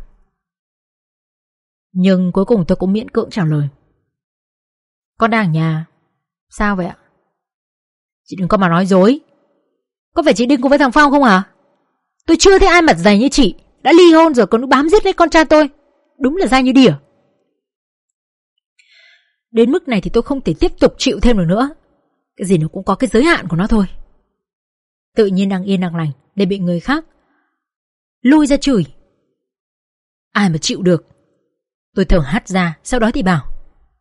Nhưng cuối cùng tôi cũng miễn cưỡng trả lời. Con đang ở nhà. Sao vậy ạ? Chị đừng có mà nói dối. Có phải chị đi cùng với thằng Phong không hả? Tôi chưa thấy ai mặt dày như chị. Đã ly hôn rồi còn cứ bám giết lấy con trai tôi. Đúng là dai như đỉa. Đến mức này thì tôi không thể tiếp tục chịu thêm được nữa. Cái gì nó cũng có cái giới hạn của nó thôi. Tự nhiên đang yên đang lành để bị người khác lôi ra chửi. Ai mà chịu được. Tôi thở hắt ra. Sau đó thì bảo: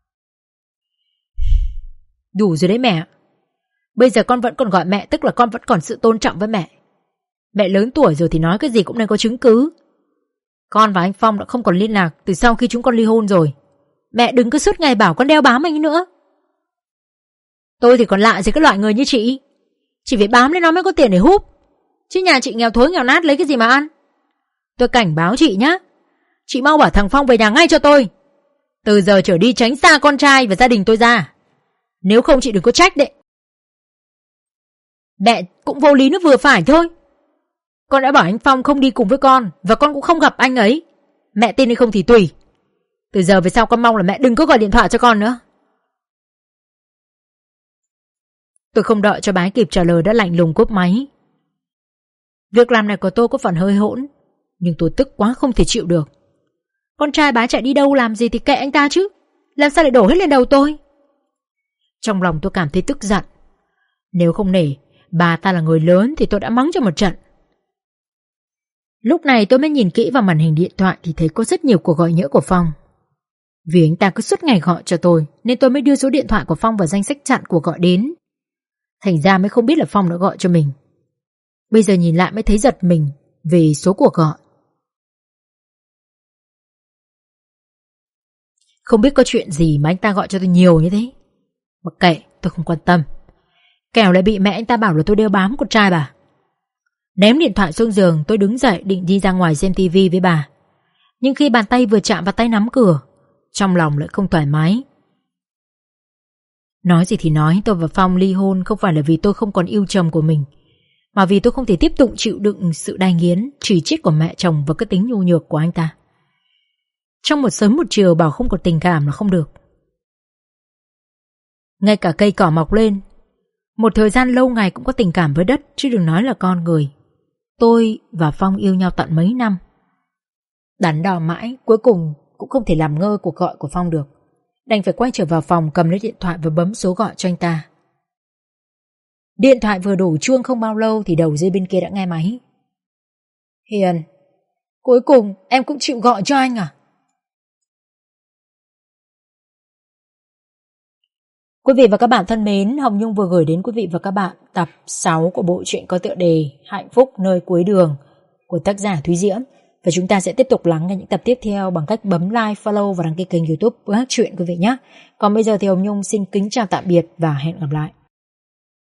đủ rồi đấy mẹ. Bây giờ con vẫn còn gọi mẹ, tức là con vẫn còn sự tôn trọng với mẹ. Mẹ lớn tuổi rồi thì nói cái gì cũng nên có chứng cứ. Con và anh Phong đã không còn liên lạc từ sau khi chúng con ly hôn rồi. Mẹ đừng cứ suốt ngày bảo con đeo bám anh nữa. Tôi thì còn lạ gì cái loại người như chị. Chỉ phải bám lên nó mới có tiền để húp. Chứ nhà chị nghèo thối nghèo nát lấy cái gì mà ăn. Tôi cảnh báo chị nhá. Chị mau bảo thằng Phong về nhà ngay cho tôi. Từ giờ trở đi tránh xa con trai và gia đình tôi ra. Nếu không chị đừng có trách đấy. Mẹ cũng vô lý nó vừa phải thôi. Con đã bảo anh Phong không đi cùng với con, và con cũng không gặp anh ấy. Mẹ tin hay không thì tùy. Từ giờ về sau con mong là mẹ đừng có gọi điện thoại cho con nữa. Tôi không đợi cho bà ấy kịp trả lời đã lạnh lùng cúp máy. Việc làm này của tôi có phần hơi hỗn, nhưng tôi tức quá không thể chịu được. Con trai bà chạy đi đâu làm gì thì kệ anh ta chứ. Làm sao lại đổ hết lên đầu tôi. Trong lòng tôi cảm thấy tức giận. Nếu không nể bà ta là người lớn thì tôi đã mắng cho một trận. Lúc này tôi mới nhìn kỹ vào màn hình điện thoại thì thấy có rất nhiều cuộc gọi nhỡ của Phong. Vì anh ta cứ suốt ngày gọi cho tôi nên tôi mới đưa số điện thoại của Phong vào danh sách chặn cuộc gọi đến. Thành ra mới không biết là Phong đã gọi cho mình. Bây giờ nhìn lại mới thấy giật mình về số cuộc gọi. Không biết có chuyện gì mà anh ta gọi cho tôi nhiều như thế. Mặc kệ, tôi không quan tâm. Kẻo lại bị mẹ anh ta bảo là tôi đeo bám con trai bà. Ném điện thoại xuống giường, tôi đứng dậy định đi ra ngoài xem tivi với bà. Nhưng khi bàn tay vừa chạm vào tay nắm cửa, trong lòng lại không thoải mái. Nói gì thì nói, tôi và Phong ly hôn không phải là vì tôi không còn yêu chồng của mình, mà vì tôi không thể tiếp tục chịu đựng sự đay nghiến, chỉ trích của mẹ chồng và cái tính nhu nhược của anh ta. Trong một sớm một chiều bảo không còn tình cảm là không được. Ngay cả cây cỏ mọc lên, một thời gian lâu ngày cũng có tình cảm với đất, chứ đừng nói là con người. Tôi và Phong yêu nhau tận mấy năm. Đắn đo mãi, cuối cùng cũng không thể làm ngơ cuộc gọi của Phong được. Đành phải quay trở vào phòng cầm lấy điện thoại và bấm số gọi cho anh ta. Điện thoại vừa đổ chuông không bao lâu thì đầu dây bên kia đã nghe máy. Hiền, cuối cùng em cũng chịu gọi cho anh à? Quý vị và các bạn thân mến, Hồng Nhung vừa gửi đến quý vị và các bạn tập 6 của bộ truyện có tựa đề Hạnh phúc nơi cuối đường của tác giả Thúy Diễm. Và chúng ta sẽ tiếp tục lắng nghe những tập tiếp theo bằng cách bấm like, follow và đăng ký kênh YouTube với Hát Truyện quý vị nhé. Còn bây giờ thì Hồng Nhung xin kính chào tạm biệt và hẹn gặp lại.